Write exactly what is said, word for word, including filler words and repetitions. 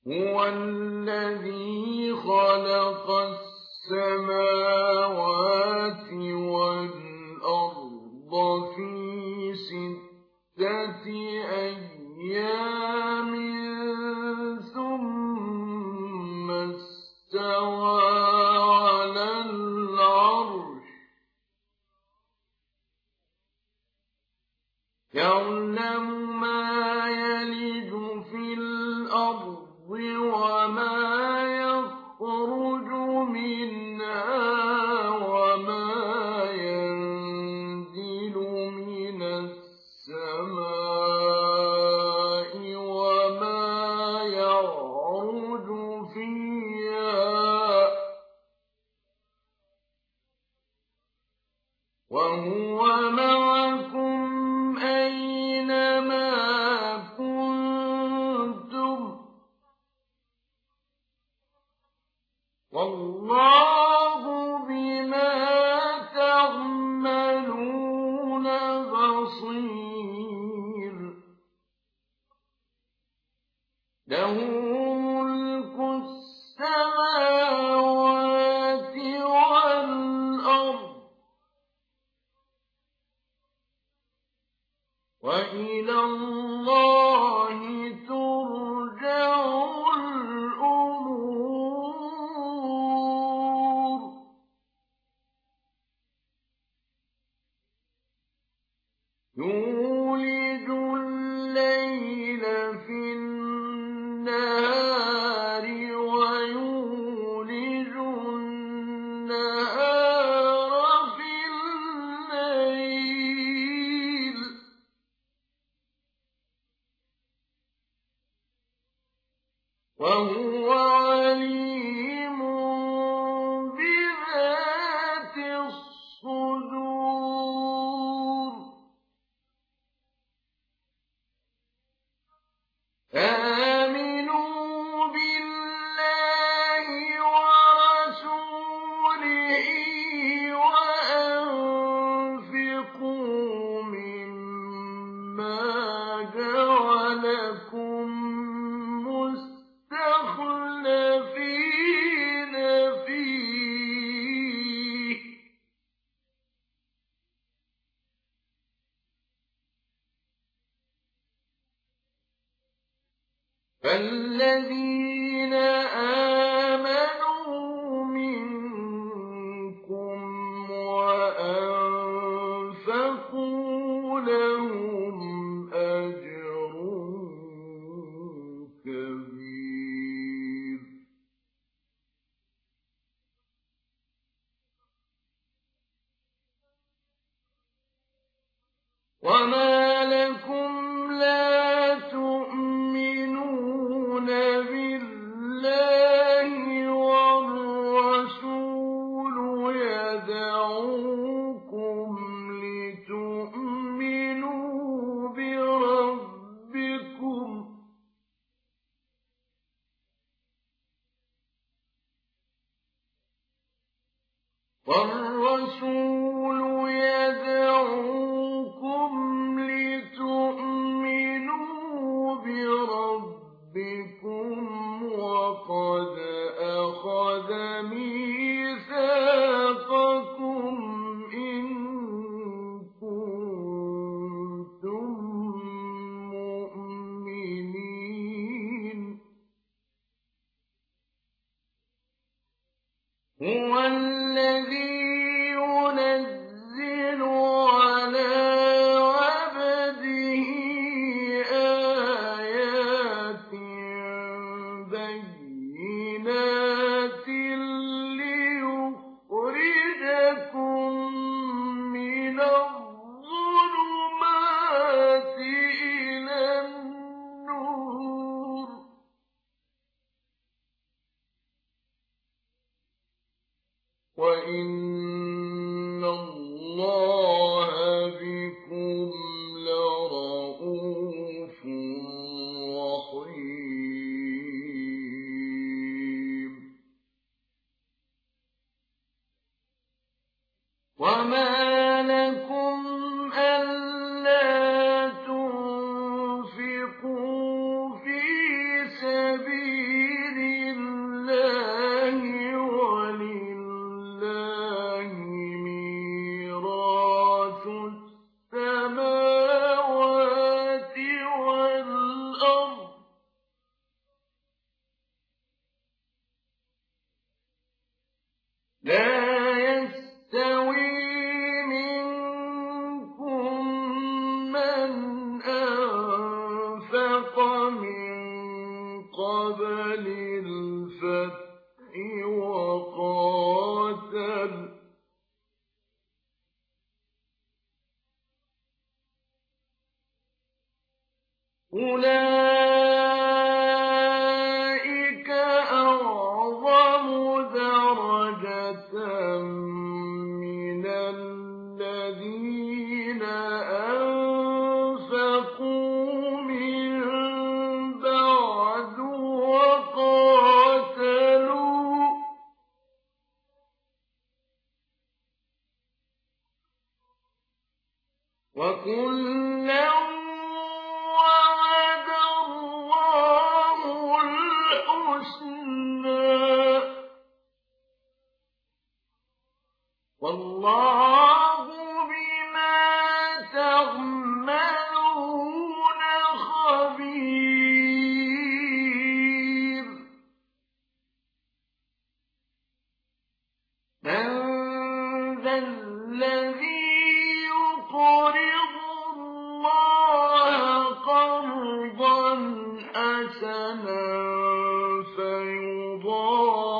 هُوَ الَّذِي خَلَقَ السَّمَاوَاتِ وَالْأَرْضَ فِي سِتَّةِ أَيَّامٍ ثُمَّ اسْتَوَىٰ عَلَى الْعَرْشِ ۖ يَعْلَمُ مَا يَلِجُ فِي الْأَرْضِ وَمَا يَخْرُجُ مِنْهَا وَمَا يَنزِلُ مِنَ السَّمَاءِ وَمَا يَعْرُجُ فِيهَا ۖ وَهُوَ مَعَكُمْ أَيْنَمَا كُنتُمْ ۚ وَاللَّهُ بِمَا تَعْمَلُونَ بَصِيرٌ. لَّهُ مُلْكُ السَّمَاوَاتِ وَالْأَرْضِ ۚ وَإِلَى اللَّهِ تُرْجَعُ الْأُمُورُ. يُولِجُ اللَّيْلَ فِي النَّهَارِ وَيُولِجُ النَّهَارَ فِي اللَّيْلِ ۚ وَهُوَ عَلِيمٌ بِذَاتِ الصُّدُورِ. آمِنُوا بِاللَّهِ وَرَسُولِهِ وَأَنفِقُوا مِمَّا جَعَلَكُم مُّسْتَخْلَفِينَ فِيهِ ۖ فَالَّذِينَ آمَنُوا مِنكُمْ وَأَنفَقُوا لَهُمْ أَجْرٌ كَبِيرٌ. وَمَا لَكُمْ لَا تُؤْمِنُونَ بِاللَّهِ وَالرَّسُولُ يَدْعُوكُمْ لِتُؤْمِنُوا بِرَبِّكُمْ ۖ وَالرَّسُولُ يَدْعُوكُمْ لِتُؤْمِنُوا بِرَبِّكُمْ وَقَدْ أَخَذَ مِيثَاقَكُمْ إِن كُنتُم مُّؤْمِنِينَ. هُوَ الَّذِي يُنَزِّلُ عَلَىٰ عَبْدِهِ آيَاتٍ بَيِّنَاتٍ لِّيُخْرِجَكُم مِّنَ الظُّلُمَاتِ إِلَى النُّورِ ۚ وَإِنَّ اللَّهَ بِكُمْ لَرَءُوفٌ رَّحِيمٌ. وَمَا لَكُمْ أَلَّا تُنفِقُوا فِي سَبِيلِ قبل الفتح وقاتل أولئك أعظم درجة من الذين أنفقوا من بعد وقاتلوا وكلا وعد الله الحسنى والله بما تعملون خبير من ذا الذي يقرض الله قرضا حسنا فيضاعفه